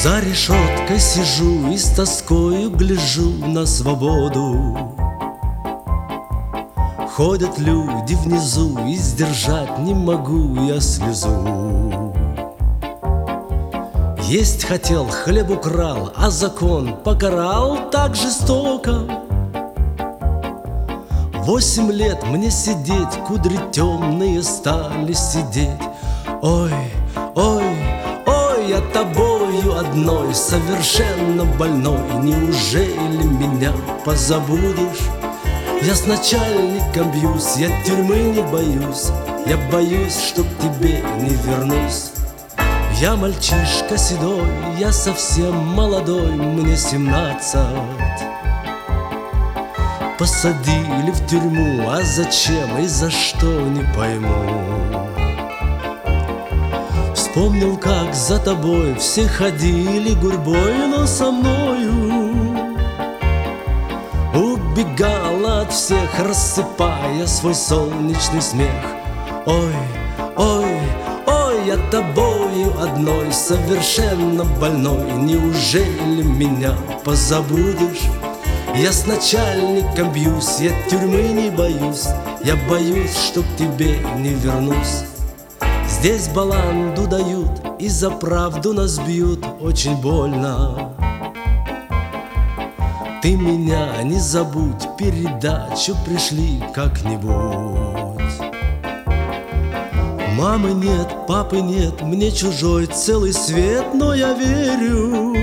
За решеткой сижу и с тоскою гляжу на свободу. Ходят люди внизу, и сдержать не могу я слезу. Есть хотел, хлеб украл, а закон покарал так жестоко. 8 лет мне сидеть, кудри темные стали сидеть. Ой, ой, ой, я тобою одной совершенно больной. Неужели меня позабудешь? Я с начальником бьюсь, я тюрьмы не боюсь. Я боюсь, что к тебе не вернусь. Я мальчишка седой, я совсем молодой, мне 17. Посадили в тюрьму, а зачем и за что не пойму. Вспомнил, как за тобой все ходили гурьбой, но со мною убегала от всех, рассыпая свой солнечный смех. Ой, ой, ой, я тобою одной совершенно больной. Неужели меня позабудешь? Я с начальником бьюсь, я тюрьмы не боюсь. Я боюсь, что к тебе не вернусь. Здесь баланду дают, и за правду нас бьют очень больно. Ты меня не забудь, передачу пришли как-нибудь. Мамы нет, папы нет, мне чужой целый свет, но я верю.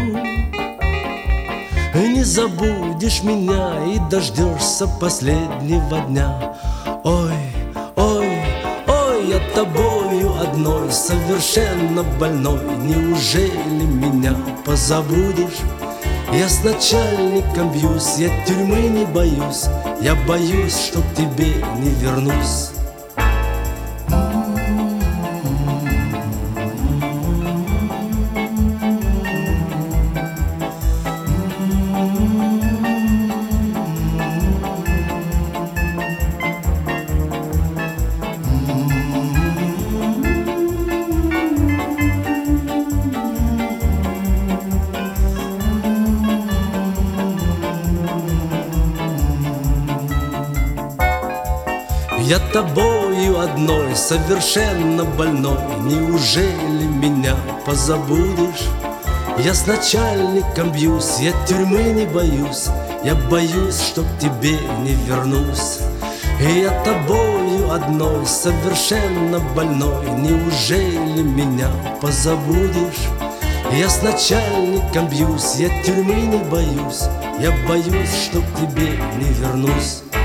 Не забудешь меня и дождешься последнего дня. Ой, ой, ой, я тобою одной совершенно больной. Неужели меня позабудешь? Я с начальником бьюсь, я тюрьмы не боюсь. Я боюсь, что к тебе не вернусь. Я тобою одной совершенно больной. Неужели меня позабудешь? Я с начальником бьюсь, я тюрьмы не боюсь. Я боюсь, что к тебе не вернусь. И я тобою одной совершенно больной. Неужели меня позабудешь? Я с начальником бьюсь, я тюрьмы не боюсь. Я боюсь, что к тебе не вернусь.